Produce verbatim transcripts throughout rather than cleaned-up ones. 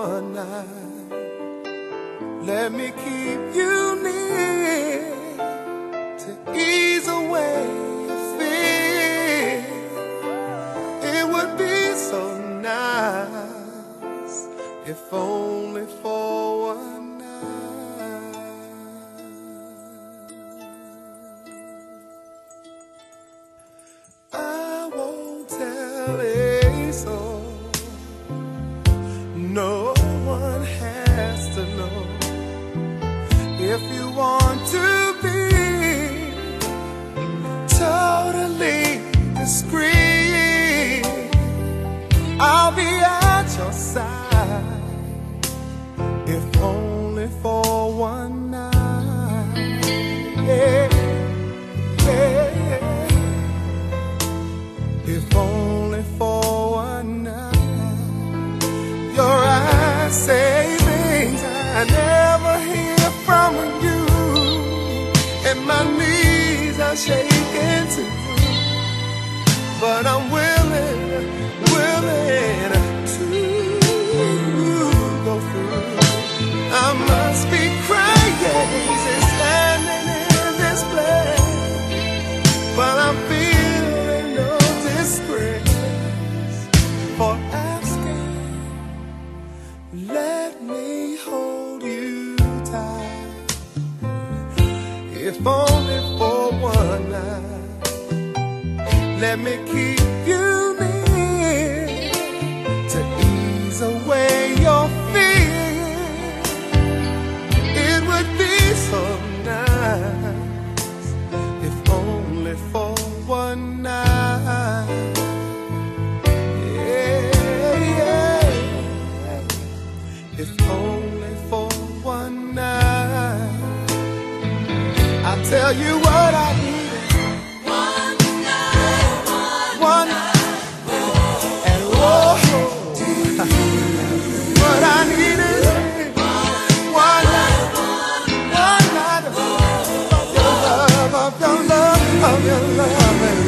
one night. Let me keep you near to ease away your fear. It would be so nice if only for one night. I won't tell a soul, no one has to know. If you want to be totally discreet, I'll be at your side, if only for one night. Yeah, yeah, yeah. If only for one night. Your eyes say things I never hear from you, and my knees are shaking too. But I'm willing, willing to go through. I must be crazy standing in this place, but I'm feeling no disgrace for asking. Let me hold you tight, if only for one night. Let me keep you near to ease away your fear. It would be so nice if only for one night. Yeah, yeah. If only for one night. I'll tell you what I need. What I need is one night, one night of your love, of your love, of your love.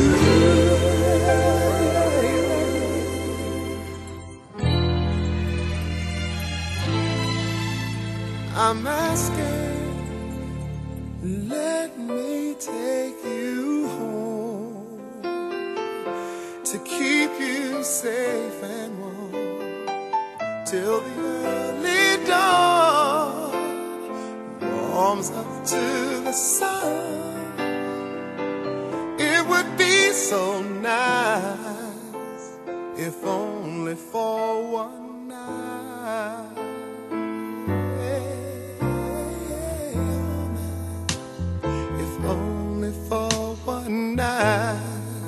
I'm asking, let me take you home to keep you safe and warm till the early dawn warms up to the sun. It would be so nice if only for one night. If only for one night.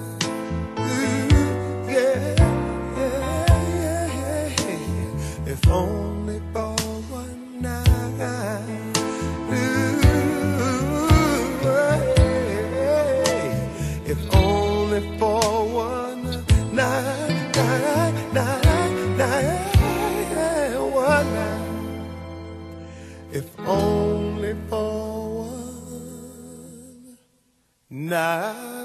If only for one night. Ooh, if only for one night, night, night, night, one night. If only for one night.